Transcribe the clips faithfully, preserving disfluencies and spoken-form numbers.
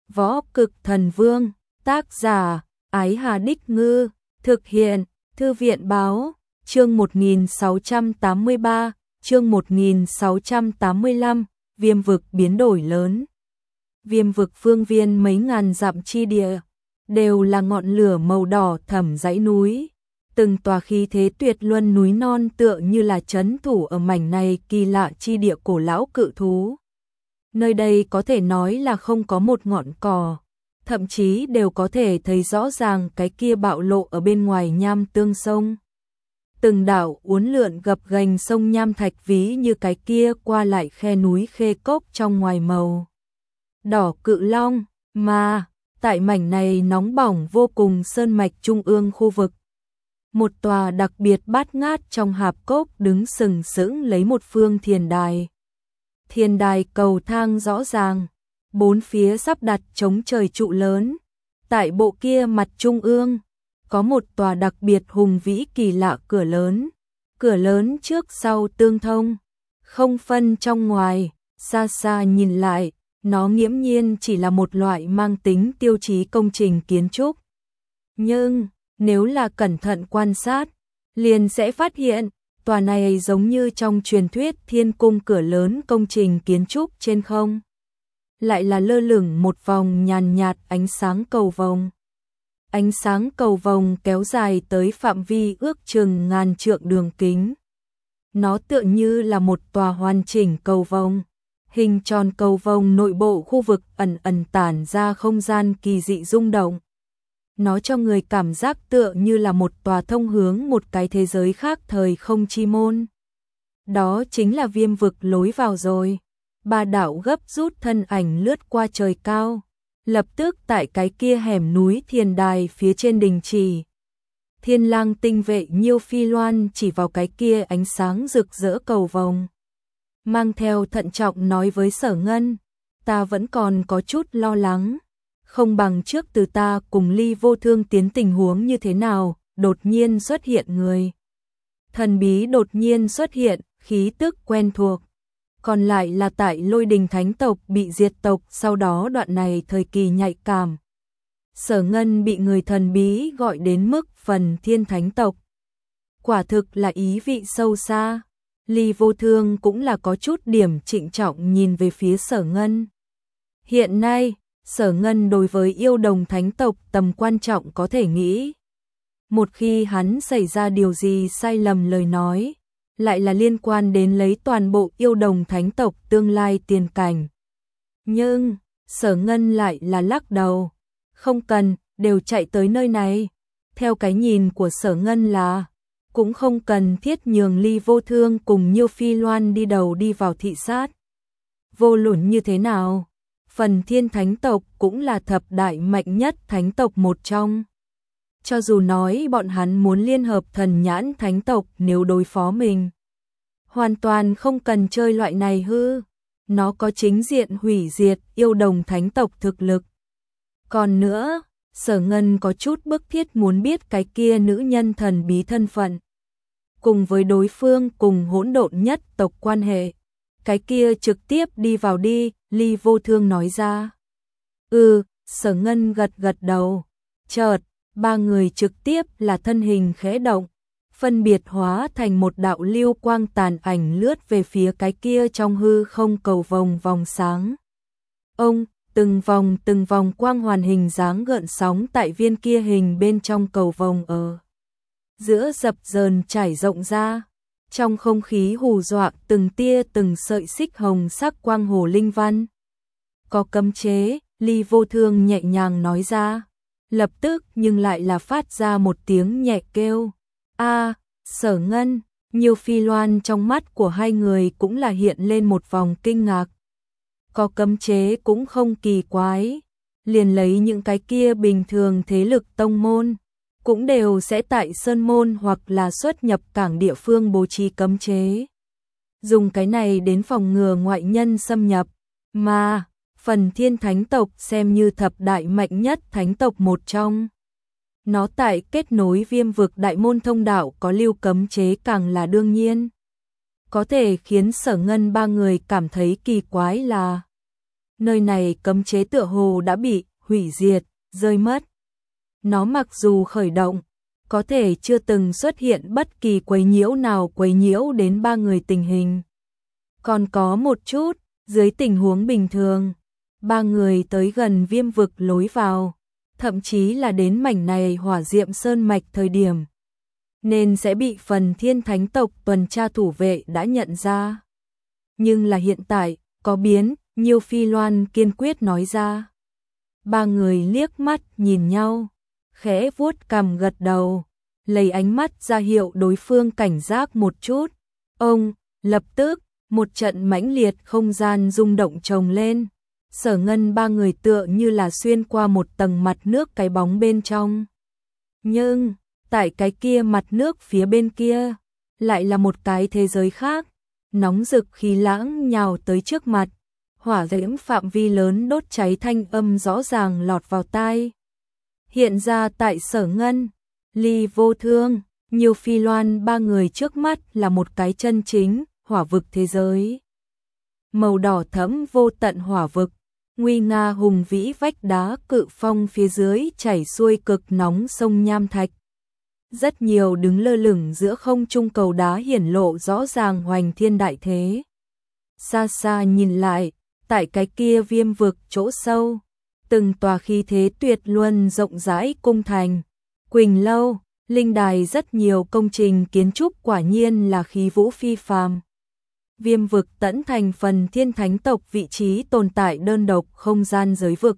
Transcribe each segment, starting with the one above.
Võ Cực Thần Vương, tác giả, Ái Hà Đích Ngư, thực hiện, Thư viện Báo, chương một nghìn sáu trăm tám mươi ba, chương một nghìn sáu trăm tám mươi lăm, viêm vực biến đổi lớn. Viêm vực phương viên mấy ngàn dặm chi địa, đều là ngọn lửa màu đỏ thẫm dãy núi. Từng tòa khí thế tuyệt luân núi non tựa như là trấn thủ ở mảnh này kỳ lạ chi địa cổ lão cự thú. Nơi đây có thể nói là không có một ngọn cỏ, thậm chí đều có thể thấy rõ ràng cái kia bạo lộ ở bên ngoài nham tương sông. Từng đảo uốn lượn gập ghềnh sông nham thạch ví như cái kia qua lại khe núi khê cốc trong ngoài màu đỏ cự long, mà tại mảnh này nóng bỏng vô cùng sơn mạch trung ương khu vực. Một tòa đặc biệt bát ngát trong hạp cốc đứng sừng sững lấy một phương thiền đài. Thiền đài cầu thang rõ ràng, bốn phía sắp đặt chống trời trụ lớn. Tại bộ kia mặt trung ương, có một tòa đặc biệt hùng vĩ kỳ lạ cửa lớn. Cửa lớn trước sau tương thông, không phân trong ngoài, xa xa nhìn lại, nó nghiễm nhiên chỉ là một loại mang tính tiêu chí công trình kiến trúc. Nhưng, nếu là cẩn thận quan sát, liền sẽ phát hiện, tòa này giống như trong truyền thuyết thiên cung cửa lớn công trình kiến trúc trên không. Lại là lơ lửng một vòng nhàn nhạt ánh sáng cầu vồng. Ánh sáng cầu vồng kéo dài tới phạm vi ước chừng ngàn trượng đường kính. Nó tựa như là một tòa hoàn chỉnh cầu vồng. Hình tròn cầu vồng nội bộ khu vực ẩn ẩn tản ra không gian kỳ dị rung động. Nó cho người cảm giác tựa như là một tòa thông hướng một cái thế giới khác thời không chi môn. Đó chính là viêm vực lối vào rồi. Ba đạo gấp rút thân ảnh lướt qua trời cao, lập tức tại cái kia hẻm núi thiền đài phía trên đình chỉ. Thiên lang tinh vệ Nhiêu Phi Loan chỉ vào cái kia ánh sáng rực rỡ cầu vồng, mang theo thận trọng nói với Sở Ngân, ta vẫn còn có chút lo lắng, không bằng trước từ ta cùng Ly Vô Thương tiến tình huống như thế nào. Đột nhiên xuất hiện người thần bí đột nhiên xuất hiện, khí tức quen thuộc. Còn lại là tại Lôi Đình Thánh tộc bị diệt tộc, sau đó đoạn này thời kỳ nhạy cảm. Sở Ngân bị người thần bí gọi đến mức phần Thiên Thánh tộc. Quả thực là ý vị sâu xa. Ly Vô Thương cũng là có chút điểm trịnh trọng nhìn về phía Sở Ngân. Hiện nay, Sở Ngân đối với yêu đồng thánh tộc tầm quan trọng có thể nghĩ. Một khi hắn xảy ra điều gì sai lầm lời nói, lại là liên quan đến lấy toàn bộ yêu đồng thánh tộc tương lai tiền cảnh. Nhưng, Sở Ngân lại là lắc đầu. Không cần, đều chạy tới nơi này. Theo cái nhìn của Sở Ngân là, cũng không cần thiết nhường Ly Vô Thương cùng Nhiêu Phi Loan đi đầu đi vào thị sát. Vô luận như thế nào, phần Thiên Thánh tộc cũng là thập đại mạnh nhất thánh tộc một trong. Cho dù nói bọn hắn muốn liên hợp Thần Nhãn Thánh tộc nếu đối phó mình, hoàn toàn không cần chơi loại này hư. Nó có chính diện hủy diệt yêu đồng thánh tộc thực lực. Còn nữa, Sở Ngân có chút bức thiết muốn biết cái kia nữ nhân thần bí thân phận, cùng với đối phương cùng hỗn độn nhất tộc quan hệ. Cái kia trực tiếp đi vào đi, Ly Vô Thương nói ra. Ừ, Sở Ngân gật gật đầu. Chợt, ba người trực tiếp là thân hình khẽ động, phân biệt hóa thành một đạo lưu quang tàn ảnh lướt về phía cái kia trong hư không cầu vồng vòng sáng. Ông, từng vòng từng vòng quang hoàn hình dáng gợn sóng tại viên kia hình bên trong cầu vồng ở giữa dập dờn trải rộng ra. Trong không khí hù dọa từng tia từng sợi xích hồng sắc quang hồ linh văn. Có cấm chế, Ly Vô Thương nhẹ nhàng nói ra. Lập tức nhưng lại là phát ra một tiếng nhẹ kêu. A, Sở Ngân, Nhiêu Phi Loan trong mắt của hai người cũng là hiện lên một vòng kinh ngạc. Có cấm chế cũng không kỳ quái. Liền lấy những cái kia bình thường thế lực tông môn, cũng đều sẽ tại sơn môn hoặc là xuất nhập cảng địa phương bố trí cấm chế. Dùng cái này đến phòng ngừa ngoại nhân xâm nhập, mà phần Thiên Thánh tộc xem như thập đại mạnh nhất thánh tộc một trong. Nó tại kết nối viêm vực đại môn thông đạo có lưu cấm chế càng là đương nhiên. Có thể khiến Sở Ngân ba người cảm thấy kỳ quái là Nơi này cấm chế tựa hồ đã bị hủy diệt, rơi mất. Nó mặc dù khởi động, có thể chưa từng xuất hiện bất kỳ quấy nhiễu nào quấy nhiễu đến ba người tình hình. Còn có một chút, dưới tình huống bình thường, ba người tới gần viêm vực lối vào, thậm chí là đến mảnh này hỏa diệm sơn mạch thời điểm, nên sẽ bị phần thiên thánh tộc tuần tra thủ vệ đã nhận ra. Nhưng là hiện tại, có biến, Nhiêu Phi Loan kiên quyết nói ra. Ba người liếc mắt nhìn nhau, khẽ vuốt cằm gật đầu, lấy ánh mắt ra hiệu đối phương cảnh giác một chút. Ông, lập tức, một trận mãnh liệt không gian rung động chồng lên. Sở Ngân ba người tựa như là xuyên qua một tầng mặt nước cái bóng bên trong. Nhưng, tại cái kia mặt nước phía bên kia, lại là một cái thế giới khác, nóng rực khí lãng nhào tới trước mặt, hỏa diễm phạm vi lớn đốt cháy thanh âm rõ ràng lọt vào tai. Hiện ra tại Sở Ngân, Ly Vô Thương, Nhiêu Phi Loan ba người trước mắt là một cái chân chính hỏa vực thế giới. Màu đỏ thẫm vô tận hỏa vực, nguy nga hùng vĩ vách đá cự phong phía dưới chảy xuôi cực nóng sông nham thạch. Rất nhiều đứng lơ lửng giữa không trung cầu đá hiển lộ rõ ràng hoành thiên đại thế. Xa xa nhìn lại, tại cái kia viêm vực chỗ sâu, từng tòa khí thế tuyệt luân rộng rãi cung thành, quỳnh lâu, linh đài, rất nhiều công trình kiến trúc quả nhiên là khí vũ phi phàm. Viêm vực tẫn thành phần thiên thánh tộc vị trí tồn tại đơn độc không gian giới vực.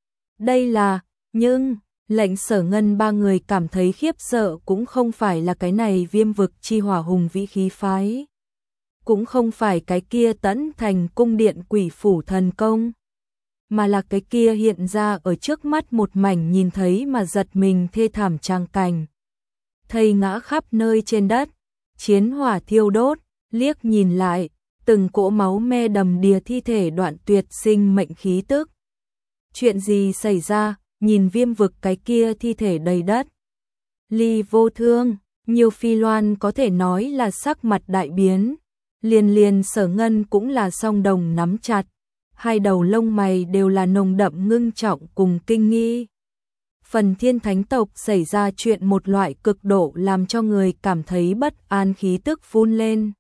Đây là, nhưng, lệnh Sở Ngân ba người cảm thấy khiếp sợ cũng không phải là cái này viêm vực chi hỏa hùng vĩ khí phái. Cũng không phải cái kia tẫn thành cung điện quỷ phủ thần công. Mà là cái kia hiện ra ở trước mắt một mảnh nhìn thấy mà giật mình thê thảm tràng cảnh. Thây ngã khắp nơi trên đất, chiến hỏa thiêu đốt, liếc nhìn lại, từng cỗ máu me đầm đìa thi thể đoạn tuyệt sinh mệnh khí tức. Chuyện gì xảy ra, nhìn viêm vực cái kia thi thể đầy đất. Ly Vô Thương, Nhiêu Phi Loan có thể nói là sắc mặt đại biến. Liền liền Sở Ngân cũng là song đồng nắm chặt. Hai đầu lông mày đều là nồng đậm ngưng trọng cùng kinh nghi. Phần thiên thánh tộc xảy ra chuyện một loại cực độ làm cho người cảm thấy bất an khí tức phun lên.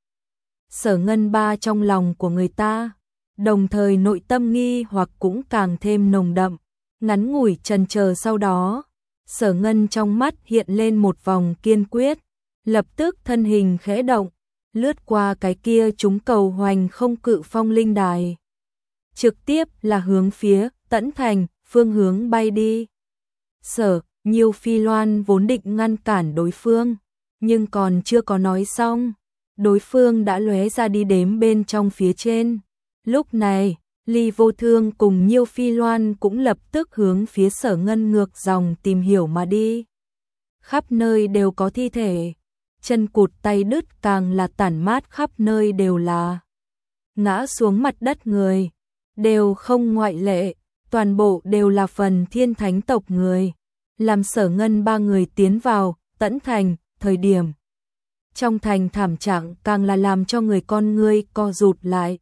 Sở Ngân ba trong lòng của người ta, đồng thời nội tâm nghi hoặc cũng càng thêm nồng đậm. Ngắn ngủi chần chờ sau đó, Sở Ngân trong mắt hiện lên một vòng kiên quyết, lập tức thân hình khẽ động, lướt qua cái kia trúng cầu hoành không cự phong linh đài. Trực tiếp là hướng phía Tẫn Thành, phương hướng bay đi. Sở, Nhiêu Phi Loan vốn định ngăn cản đối phương, nhưng còn chưa có nói xong, đối phương đã lóe ra đi đếm bên trong phía trên. Lúc này, Ly Vô Thương cùng Nhiêu Phi Loan cũng lập tức hướng phía Sở Ngân ngược dòng tìm hiểu mà đi. Khắp nơi đều có thi thể, chân cụt tay đứt càng là tản mát khắp nơi đều là. Ngã xuống mặt đất người, đều không ngoại lệ, toàn bộ đều là phần thiên thánh tộc người. Làm Sở Ngân ba người tiến vào Tẫn Thành, thời điểm trong thành thảm trạng càng là làm cho người con ngươi co rụt lại.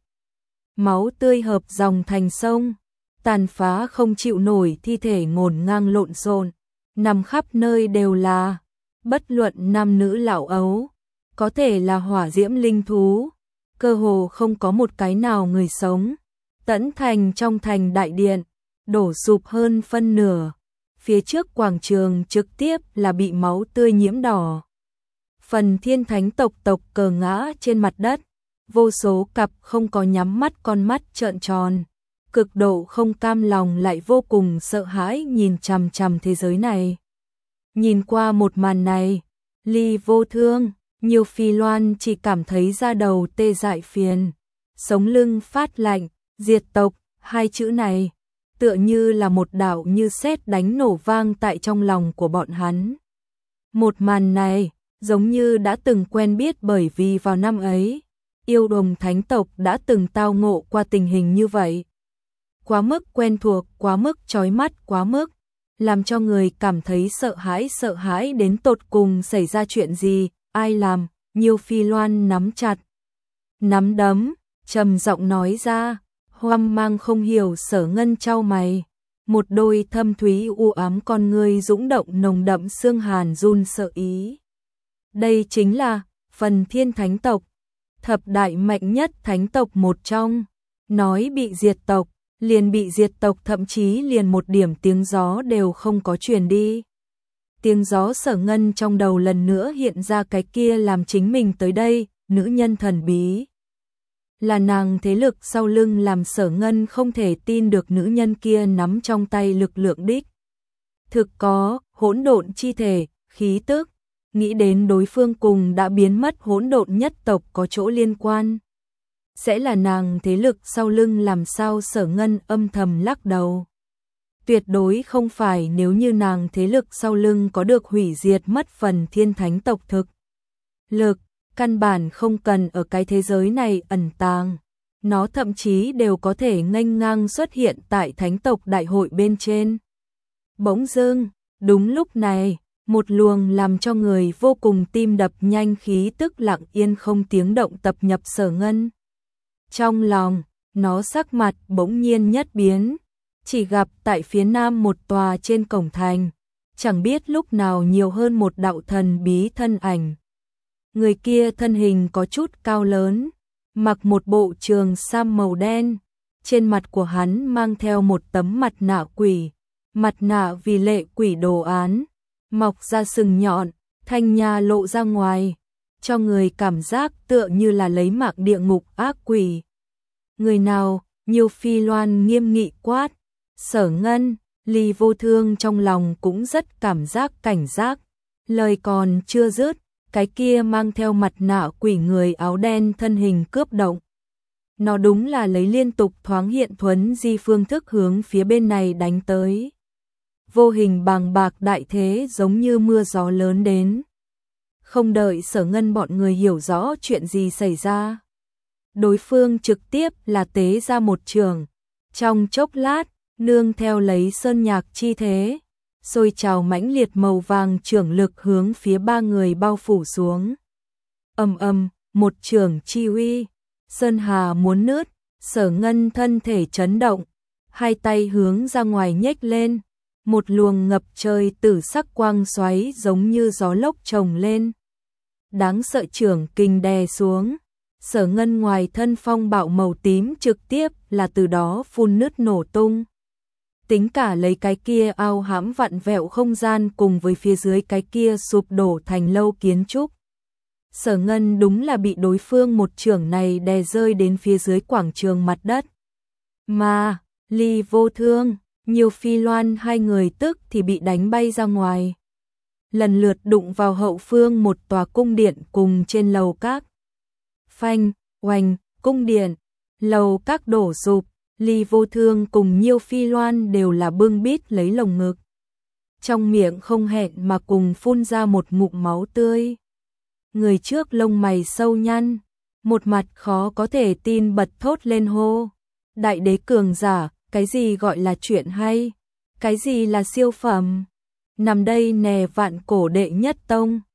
Máu tươi hợp dòng thành sông, tàn phá không chịu nổi thi thể ngổn ngang lộn xộn, nằm khắp nơi đều là, bất luận nam nữ lão ấu, có thể là hỏa diễm linh thú, cơ hồ không có một cái nào người sống. Tẫn Thành trong thành đại điện, đổ sụp hơn phân nửa, phía trước quảng trường trực tiếp là bị máu tươi nhiễm đỏ. Phần thiên thánh tộc tộc cờ ngã trên mặt đất, vô số cặp không có nhắm mắt con mắt trợn tròn, cực độ không cam lòng lại vô cùng sợ hãi nhìn chằm chằm thế giới này. Nhìn qua một màn này, Ly Vô Thương, Nhiêu Phi Loan chỉ cảm thấy da đầu tê dại phiền, sống lưng phát lạnh, diệt tộc, hai chữ này, tựa như là một đạo như sét đánh nổ vang tại trong lòng của bọn hắn. Một màn này, giống như đã từng quen biết bởi vì vào năm ấy, yêu đồng thánh tộc đã từng tao ngộ qua tình hình như vậy. Quá mức quen thuộc, quá mức chói mắt, quá mức, làm cho người cảm thấy sợ hãi sợ hãi đến tột cùng xảy ra chuyện gì, ai làm. Nhiêu Phi Loan nắm chặt nắm đấm, trầm giọng nói ra, Hoang mang không hiểu, Sở Ngân chau mày, một đôi thâm thúy u ám con ngươi dũng động nồng đậm xương hàn run sợ ý. Đây chính là Phần Thiên Thánh tộc, thập đại mạnh nhất thánh tộc một trong, nói bị diệt tộc, liền bị diệt tộc, thậm chí liền một điểm tiếng gió đều không có truyền đi. Tiếng gió. Sở Ngân trong đầu lần nữa hiện ra cái kia làm chính mình tới đây, nữ nhân thần bí. Là nàng thế lực sau lưng làm Sở Ngân không thể tin được nữ nhân kia nắm trong tay lực lượng đích. Thực có, hỗn độn chi thể, khí tức, nghĩ đến đối phương cùng đã biến mất hỗn độn nhất tộc có chỗ liên quan. Sẽ là nàng thế lực sau lưng làm sao? Sở Ngân âm thầm lắc đầu. Tuyệt đối không phải, nếu như nàng thế lực sau lưng có được hủy diệt mất Phần Thiên Thánh tộc thực lực, căn bản không cần ở cái thế giới này ẩn tàng. Nó thậm chí đều có thể nghênh ngang xuất hiện tại thánh tộc đại hội bên trên. Bỗng dưng, đúng lúc này, một luồng làm cho người vô cùng tim đập nhanh khí tức lặng yên không tiếng động tập nhập Sở Ngân. Trong lòng, nó sắc mặt bỗng nhiên nhất biến, chỉ gặp tại phía nam một tòa trên cổng thành, chẳng biết lúc nào nhiều hơn một đạo thần bí thân ảnh. Người kia thân hình có chút cao lớn, mặc một bộ trường sam màu đen, trên mặt của hắn mang theo một tấm mặt nạ quỷ, mặt nạ vì lệ quỷ đồ án, mọc ra sừng nhọn, thanh nha lộ ra ngoài, cho người cảm giác tựa như là lấy mạng địa ngục ác quỷ. Người nào? Nhiêu Phi Loan nghiêm nghị quát. Sở Ngân, Ly Vô Thương trong lòng cũng rất cảm giác cảnh giác. Lời còn chưa dứt, cái kia mang theo mặt nạ quỷ người áo đen thân hình cướp động. Nó đúng là lấy liên tục thoáng hiện thuấn di phương thức hướng phía bên này đánh tới. Vô hình bàng bạc đại thế giống như mưa gió lớn đến. Không đợi Sở Ngân bọn người hiểu rõ chuyện gì xảy ra, đối phương trực tiếp là tế ra một trường. Trong chốc lát, nương theo lấy sơn nhạc chi thế, sôi trào mãnh liệt màu vàng trưởng lực hướng phía ba người bao phủ xuống. Ầm ầm, một trường chi uy, sơn hà muốn nứt. Sở Ngân thân thể chấn động, hai tay hướng ra ngoài nhếch lên, một luồng ngập trời tử sắc quang xoáy giống như gió lốc trồng lên. Đáng sợ trưởng kình đè xuống, Sở Ngân ngoài thân phong bạo màu tím trực tiếp là từ đó phun nứt nổ tung. Tính cả lấy cái kia ao hãm vặn vẹo không gian cùng với phía dưới cái kia sụp đổ thành lâu kiến trúc. Sở Ngân đúng là bị đối phương một chưởng này đè rơi đến phía dưới quảng trường mặt đất. Mà, Ly Vô Thương, Nhiêu Phi Loan hai người tức thì bị đánh bay ra ngoài. Lần lượt đụng vào hậu phương một tòa cung điện cùng trên lầu các. Phanh, oanh, cung điện, lầu các đổ sụp, Ly Vô Thương cùng Nhiêu Phi Loan đều là bưng bít lấy lồng ngực. Trong miệng không hẹn mà cùng phun ra một ngụm máu tươi. Người trước lông mày sâu nhăn, một mặt khó có thể tin bật thốt lên hô. Đại đế cường giả, cái gì gọi là chuyện hay? Cái gì là siêu phẩm? Nằm đây nè vạn cổ đệ nhất tông,